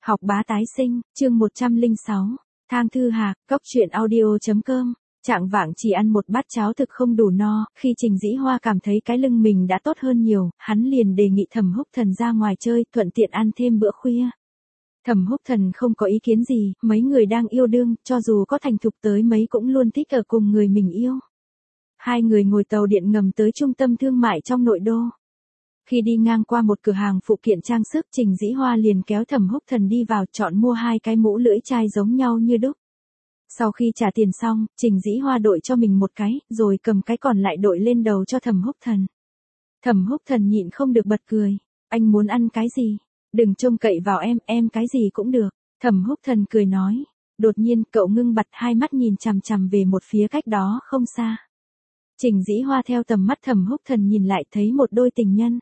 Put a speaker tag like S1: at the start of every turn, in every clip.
S1: Học bá tái sinh, chương 106, Thang Thư Hạc, Cốc truyện audio.com. Trạng vạng chỉ ăn một bát cháo thực không đủ no, khi Trình Dĩ Hoa cảm thấy cái lưng mình đã tốt hơn nhiều, hắn liền đề nghị Thẩm Húc Thần ra ngoài chơi, thuận tiện ăn thêm bữa khuya. Thẩm Húc Thần không có ý kiến gì, mấy người đang yêu đương, cho dù có thành thục tới mấy cũng luôn thích ở cùng người mình yêu. Hai người ngồi tàu điện ngầm tới trung tâm thương mại trong nội đô. Khi đi ngang qua một cửa hàng phụ kiện trang sức, Trình Dĩ Hoa liền kéo Thẩm Húc Thần đi vào, chọn mua hai cái mũ lưỡi chai giống nhau như đúc. Sau khi trả tiền xong, Trình Dĩ Hoa đội cho mình một cái, rồi cầm cái còn lại đội lên đầu cho Thẩm Húc Thần. Thẩm Húc Thần nhịn không được bật cười. Anh muốn ăn cái gì? Đừng trông cậy vào em cái gì cũng được. Thẩm Húc Thần cười nói. Đột nhiên cậu ngưng bặt hai mắt nhìn chằm chằm về một phía cách đó không xa. Trình Dĩ Hoa theo tầm mắt Thẩm Húc Thần nhìn lại thấy một đôi tình nhân.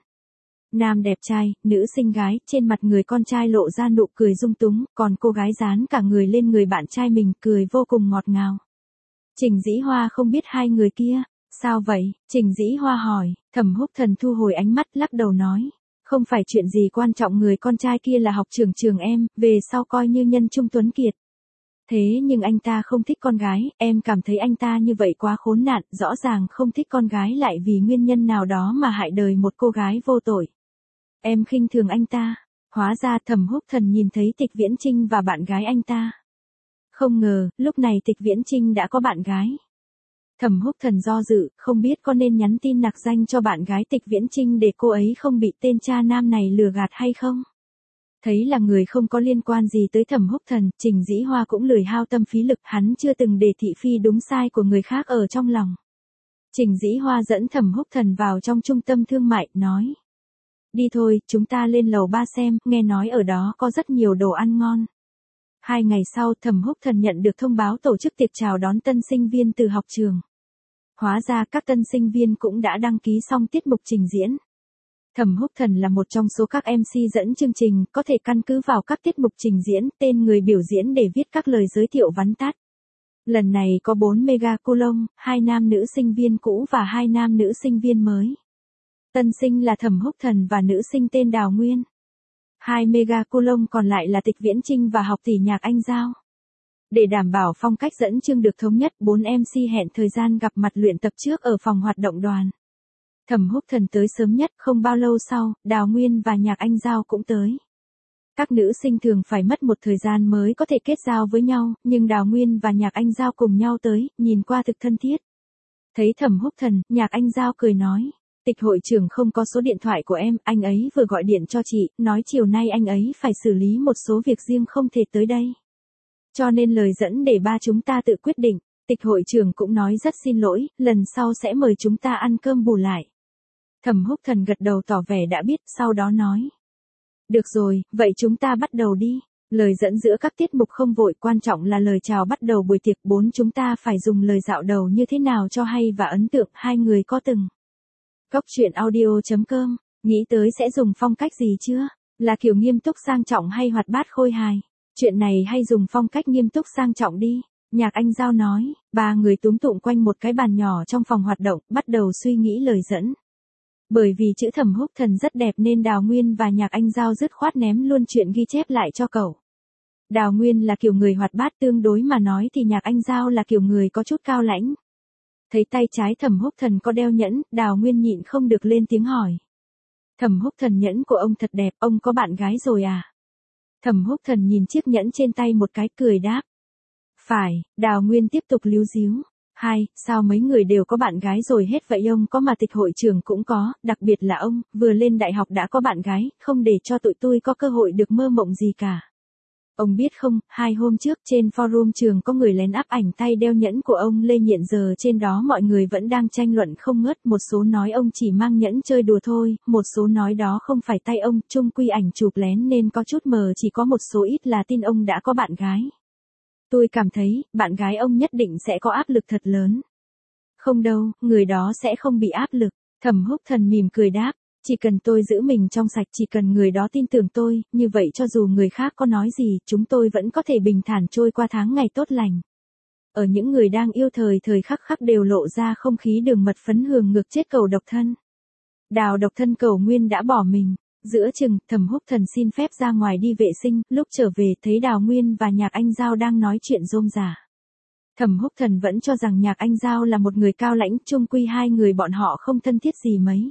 S1: Nam đẹp trai, nữ xinh gái, trên mặt người con trai lộ ra nụ cười dung túng, còn cô gái dán cả người lên người bạn trai mình, cười vô cùng ngọt ngào. Trình Dĩ Hoa không biết hai người kia, sao vậy? Trình Dĩ Hoa hỏi. Thẩm Húc Thần thu hồi ánh mắt, lắc đầu nói, không phải chuyện gì quan trọng, người con trai kia là học trưởng trường em, về sau coi như nhân trung tuấn kiệt. Thế nhưng anh ta không thích con gái, em cảm thấy anh ta như vậy quá khốn nạn, rõ ràng không thích con gái lại vì nguyên nhân nào đó mà hại đời một cô gái vô tội. Em khinh thường anh ta. Hóa ra Thẩm Húc Thần nhìn thấy Tịch Viễn Trinh và bạn gái anh ta. Không ngờ, lúc này Tịch Viễn Trinh đã có bạn gái. Thẩm Húc Thần do dự, không biết có nên nhắn tin nặc danh cho bạn gái Tịch Viễn Trinh để cô ấy không bị tên cha nam này lừa gạt hay không. Thấy là người không có liên quan gì tới Thẩm Húc Thần, Trình Dĩ Hoa cũng lười hao tâm phí lực, hắn chưa từng để thị phi đúng sai của người khác ở trong lòng. Trình Dĩ Hoa dẫn Thẩm Húc Thần vào trong trung tâm thương mại, nói. Đi thôi, chúng ta lên lầu 3 xem, nghe nói ở đó có rất nhiều đồ ăn ngon. 2 ngày sau, Thẩm Húc Thần nhận được thông báo tổ chức tiệc chào đón tân sinh viên từ học trường. Hóa ra các tân sinh viên cũng đã đăng ký xong tiết mục trình diễn. Thẩm Húc Thần là một trong số các MC dẫn chương trình, có thể căn cứ vào các tiết mục trình diễn, tên người biểu diễn để viết các lời giới thiệu vắn tắt. Lần này có 4 mega coulomb, 2 nam nữ sinh viên cũ và 2 nam nữ sinh viên mới. Tân sinh là Thẩm Húc Thần và nữ sinh tên Đào Nguyên. 2 mega coulomb còn lại là Tịch Viễn Trinh và học tỷ Nhạc Anh Giao. Để đảm bảo phong cách dẫn chương được thống nhất, 4 MC hẹn thời gian gặp mặt luyện tập trước ở phòng hoạt động đoàn. Thẩm Húc Thần tới sớm nhất, không bao lâu sau, Đào Nguyên và Nhạc Anh Giao cũng tới. Các nữ sinh thường phải mất một thời gian mới có thể kết giao với nhau, nhưng Đào Nguyên và Nhạc Anh Giao cùng nhau tới, nhìn qua thực thân thiết. Thấy Thẩm Húc Thần, Nhạc Anh Giao cười nói. Tịch hội trưởng không có số điện thoại của em, anh ấy vừa gọi điện cho chị, nói chiều nay anh ấy phải xử lý một số việc riêng không thể tới đây. Cho nên lời dẫn để ba chúng ta tự quyết định. Tịch hội trưởng cũng nói rất xin lỗi, lần sau sẽ mời chúng ta ăn cơm bù lại. Thẩm Húc Thần gật đầu tỏ vẻ đã biết, sau đó nói. Được rồi, vậy chúng ta bắt đầu đi. Lời dẫn giữa các tiết mục không vội, quan trọng là lời chào bắt đầu buổi tiệc. 4 chúng ta phải dùng lời dạo đầu như thế nào cho hay và ấn tượng, hai người có từng. Cốc truyện audio.com, nghĩ tới sẽ dùng phong cách gì chưa? Là kiểu nghiêm túc sang trọng hay hoạt bát khôi hài? Chuyện này hay dùng phong cách nghiêm túc sang trọng đi. Nhạc Anh Giao nói. 3 người túm tụm quanh một cái bàn nhỏ trong phòng hoạt động, bắt đầu suy nghĩ lời dẫn. Bởi vì chữ Thẩm Húc Thần rất đẹp nên Đào Nguyên và Nhạc Anh Giao dứt khoát ném luôn chuyện ghi chép lại cho cậu. Đào Nguyên là kiểu người hoạt bát, tương đối mà nói thì Nhạc Anh Giao là kiểu người có chút cao lãnh. Thấy tay trái Thẩm Húc Thần có đeo nhẫn, Đào Nguyên nhịn không được lên tiếng hỏi. Thẩm Húc Thần, nhẫn của ông thật đẹp, ông có bạn gái rồi à? Thẩm Húc Thần nhìn chiếc nhẫn trên tay một cái, cười đáp. Phải. Đào Nguyên tiếp tục líu díu. Sao mấy người đều có bạn gái rồi hết vậy? Ông có mà Tịch hội trưởng cũng có, đặc biệt là ông, vừa lên đại học đã có bạn gái, không để cho tụi tôi có cơ hội được mơ mộng gì cả. Ông biết không, 2 hôm trước trên forum trường có người lén up ảnh tay đeo nhẫn của ông lên, hiện giờ trên đó mọi người vẫn đang tranh luận không ngớt, một số nói ông chỉ mang nhẫn chơi đùa thôi, một số nói đó không phải tay ông, chung quy ảnh chụp lén nên có chút mờ, chỉ có một số ít là tin ông đã có bạn gái. Tôi cảm thấy, bạn gái ông nhất định sẽ có áp lực thật lớn. Không đâu, người đó sẽ không bị áp lực. Thẩm Húc Thần mỉm cười đáp. Chỉ cần tôi giữ mình trong sạch, chỉ cần người đó tin tưởng tôi, như vậy cho dù người khác có nói gì, chúng tôi vẫn có thể bình thản trôi qua tháng ngày tốt lành. Ở những người đang yêu thời khắc khắc đều lộ ra không khí đường mật phấn hưởng ngực chết cầu độc thân. Đào độc thân Cầu Nguyên đã bỏ mình. Giữa chừng, Thẩm Húc Thần xin phép ra ngoài đi vệ sinh, lúc trở về thấy Đào Nguyên và Nhạc Anh Giao đang nói chuyện rôm rả. Thẩm Húc Thần vẫn cho rằng Nhạc Anh Giao là một người cao lãnh, chung quy hai người bọn họ không thân thiết gì mấy.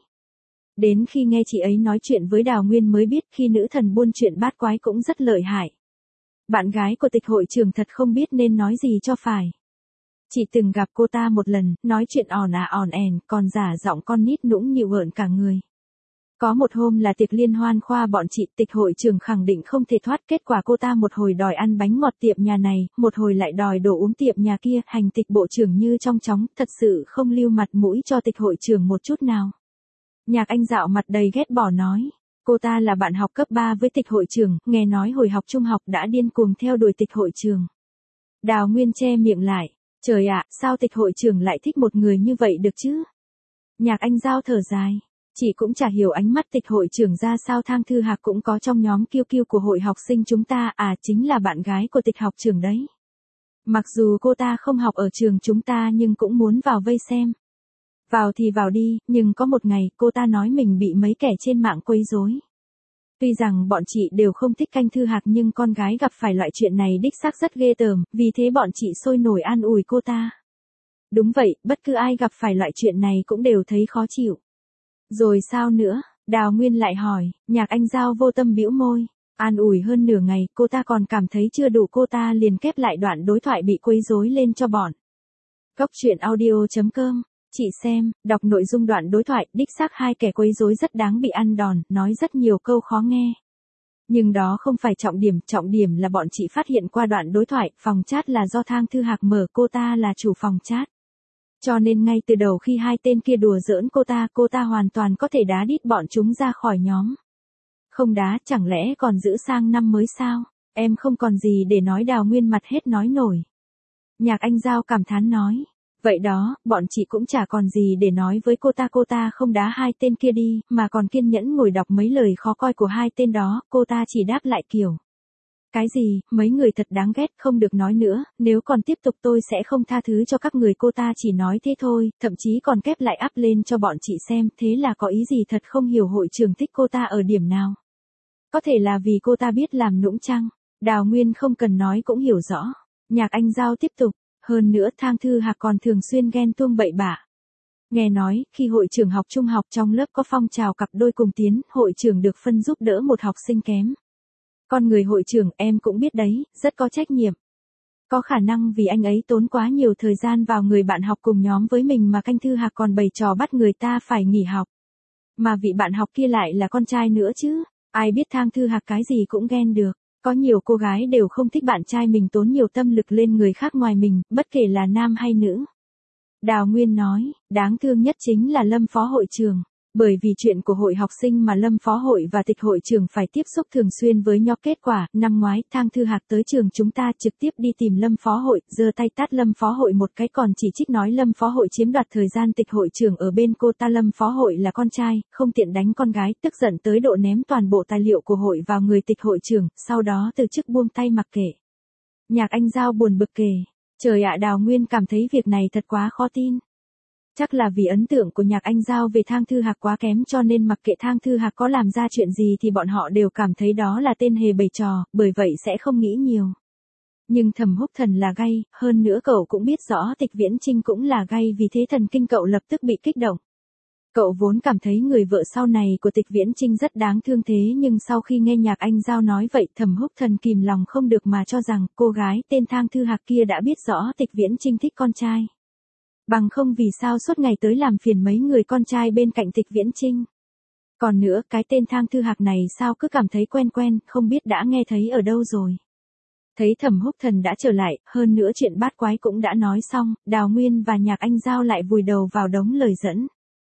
S1: Đến khi nghe chị ấy nói chuyện với Đào Nguyên mới biết khi nữ thần buôn chuyện bát quái cũng rất lợi hại. Bạn gái của tịch hội trưởng thật không biết nên nói gì cho phải. Chị từng gặp cô ta một lần, nói chuyện ỏn ẻn, còn giả giọng con nít nũng nịu ợn cả người. Có một hôm là tiệc liên hoan khoa bọn chị, tịch hội trưởng khẳng định không thể thoát, kết quả cô ta một hồi đòi ăn bánh ngọt tiệm nhà này, một hồi lại đòi đồ uống tiệm nhà kia, hành tịch bộ trưởng như trong chóng, thật sự không lưu mặt mũi cho tịch hội trưởng một chút nào. Nhạc Anh Dạo mặt đầy ghét bỏ nói, cô ta là bạn học cấp 3 với tịch hội trưởng, nghe nói hồi học trung học đã điên cuồng theo đuổi tịch hội trưởng. Đào Nguyên che miệng lại, trời ạ, sao tịch hội trưởng lại thích một người như vậy được chứ? Nhạc Anh Giao thở dài. Chị cũng chả hiểu ánh mắt tịch hội trưởng ra sao. Thang Thư Hạc cũng có trong nhóm kiêu kiêu của hội học sinh chúng ta, chính là bạn gái của tịch học trưởng đấy. Mặc dù cô ta không học ở trường chúng ta nhưng cũng muốn vào vây xem. Vào thì vào đi, nhưng có một ngày cô ta nói mình bị mấy kẻ trên mạng quấy rối. Tuy rằng bọn chị đều không thích Canh Thư Hạc nhưng con gái gặp phải loại chuyện này đích xác rất ghê tởm, vì thế bọn chị sôi nổi an ủi cô ta. Đúng vậy, bất cứ ai gặp phải loại chuyện này cũng đều thấy khó chịu. Rồi sao nữa? Đào Nguyên lại hỏi. Nhạc Anh Giao vô tâm bĩu môi. An ủi hơn nửa ngày, cô ta còn cảm thấy chưa đủ, cô ta liền kép lại đoạn đối thoại bị quấy rối lên cho bọn. Cốc truyện audio.com. Chị xem, đọc nội dung đoạn đối thoại, đích xác hai kẻ quấy rối rất đáng bị ăn đòn, nói rất nhiều câu khó nghe. Nhưng đó không phải trọng điểm là bọn chị phát hiện qua đoạn đối thoại, phòng chat là do Thang Thư Hạc mở, cô ta là chủ phòng chat. Cho nên ngay từ đầu khi hai tên kia đùa giỡn cô ta hoàn toàn có thể đá đít bọn chúng ra khỏi nhóm. Không đá, chẳng lẽ còn giữ sang năm mới sao? Em không còn gì để nói. Đào Nguyên mặt hết nói nổi. Nhạc Anh Giao cảm thán nói. Vậy đó, bọn chị cũng chả còn gì để nói với cô ta không đá hai tên kia đi, mà còn kiên nhẫn ngồi đọc mấy lời khó coi của hai tên đó, cô ta chỉ đáp lại kiểu. Cái gì, mấy người thật đáng ghét, không được nói nữa, nếu còn tiếp tục tôi sẽ không tha thứ cho các người. Cô ta chỉ nói thế thôi, thậm chí còn kép lại up lên cho bọn chị xem, thế là có ý gì? Thật không hiểu hội trưởng thích cô ta ở điểm nào. Có thể là vì cô ta biết làm nũng chăng? Đào Nguyên không cần nói cũng hiểu rõ. Nhạc Anh Giao tiếp tục, hơn nữa Thang Thư Hạc còn thường xuyên ghen tuông bậy bạ. Nghe nói, khi hội trưởng học trung học trong lớp có phong trào cặp đôi cùng tiến, hội trưởng được phân giúp đỡ một học sinh kém. Con người hội trưởng em cũng biết đấy, rất có trách nhiệm. Có khả năng vì anh ấy tốn quá nhiều thời gian vào người bạn học cùng nhóm với mình mà Canh Thư Hạc còn bày trò bắt người ta phải nghỉ học. Mà vị bạn học kia lại là con trai nữa chứ, ai biết Thang Thư Hạc cái gì cũng ghen được. Có nhiều cô gái đều không thích bạn trai mình tốn nhiều tâm lực lên người khác ngoài mình, bất kể là nam hay nữ. Đào Nguyên nói, đáng thương nhất chính là Lâm phó hội trưởng. Bởi vì chuyện của hội học sinh mà Lâm phó hội và tịch hội trưởng phải tiếp xúc thường xuyên với nhau. Kết quả, năm ngoái, Thang Thư Hạc tới trường chúng ta trực tiếp đi tìm Lâm phó hội, giơ tay tát Lâm phó hội một cái, còn chỉ trích nói Lâm phó hội chiếm đoạt thời gian tịch hội trưởng ở bên cô ta. Lâm phó hội là con trai, không tiện đánh con gái, tức giận tới độ ném toàn bộ tài liệu của hội vào người tịch hội trưởng, sau đó từ chức buông tay mặc kệ. Nhạc Anh Giao buồn bực kể, trời ạ, Đào Nguyên cảm thấy việc này thật quá khó tin. Chắc là vì ấn tượng của Nhạc Anh Giao về Thang Thư Hạc quá kém cho nên mặc kệ Thang Thư Hạc có làm ra chuyện gì thì bọn họ đều cảm thấy đó là tên hề bày trò, bởi vậy sẽ không nghĩ nhiều. Nhưng Thẩm Húc Thần là gay, hơn nữa cậu cũng biết rõ Tịch Viễn Trinh cũng là gay, vì thế thần kinh cậu lập tức bị kích động. Cậu vốn cảm thấy người vợ sau này của Tịch Viễn Trinh rất đáng thương, thế nhưng sau khi nghe Nhạc Anh Giao nói vậy, Thẩm Húc Thần kìm lòng không được mà cho rằng cô gái tên Thang Thư Hạc kia đã biết rõ Tịch Viễn Trinh thích con trai. Bằng không vì sao suốt ngày tới làm phiền mấy người con trai bên cạnh Tịch Viễn Trinh. Còn nữa, cái tên Thang Thư Hạc này sao cứ cảm thấy quen quen, không biết đã nghe thấy ở đâu rồi. Thấy Thẩm Húc Thần đã trở lại, hơn nữa chuyện bát quái cũng đã nói xong, Đào Nguyên và Nhạc Anh Giao lại vùi đầu vào đống lời dẫn.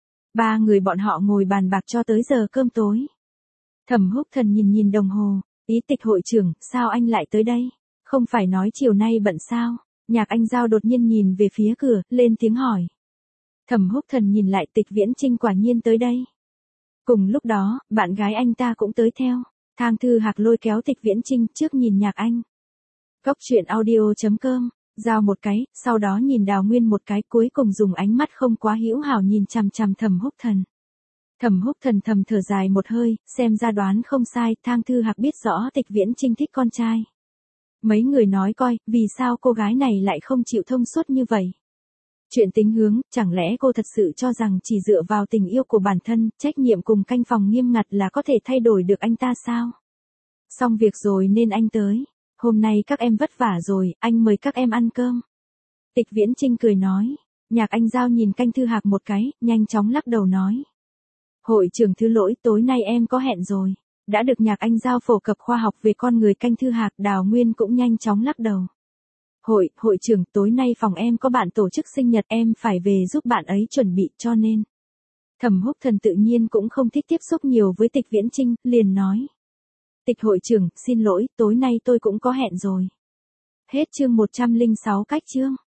S1: Ba người bọn họ ngồi bàn bạc cho tới giờ cơm tối. Thẩm Húc Thần nhìn đồng hồ, ý Tịch hội trưởng, sao anh lại tới đây? Không phải nói chiều nay bận sao? Nhạc Anh Giao đột nhiên nhìn về phía cửa, lên tiếng hỏi. Thẩm Húc Thần nhìn lại, Tịch Viễn Trinh quả nhiên tới đây. Cùng lúc đó, bạn gái anh ta cũng tới theo. Thang Thư Hạc lôi kéo Tịch Viễn Trinh, trước nhìn Nhạc Anh. Cốc truyện audio.com, Giao một cái, sau đó nhìn Đào Nguyên một cái, cuối cùng dùng ánh mắt không quá hữu hảo nhìn chằm chằm Thẩm Húc Thần. Thẩm Húc Thần thầm thở dài một hơi, xem ra đoán không sai, Thang Thư Hạc biết rõ Tịch Viễn Chinh thích con trai. Mấy người nói coi, vì sao cô gái này lại không chịu thông suốt như vậy? Chuyện tính hướng, chẳng lẽ cô thật sự cho rằng chỉ dựa vào tình yêu của bản thân, trách nhiệm cùng canh phòng nghiêm ngặt là có thể thay đổi được anh ta sao? Xong việc rồi nên anh tới. Hôm nay các em vất vả rồi, anh mời các em ăn cơm. Tịch Viễn Chinh cười nói. Nhạc Anh Giao nhìn Canh Thư Hạc một cái, nhanh chóng lắc đầu nói. Hội trưởng thứ lỗi, tối nay em có hẹn rồi. Đã được Nhạc Anh Giao phổ cập khoa học về con người Canh Thư Hạc, Đào Nguyên cũng nhanh chóng lắc đầu. Hội trưởng, tối nay phòng em có bạn tổ chức sinh nhật, em phải về giúp bạn ấy chuẩn bị, cho nên. Thẩm Húc Thần tự nhiên cũng không thích tiếp xúc nhiều với Tịch Viễn Chinh, liền nói. Tịch hội trưởng, xin lỗi, tối nay tôi cũng có hẹn rồi. Hết chương 106 cách chương.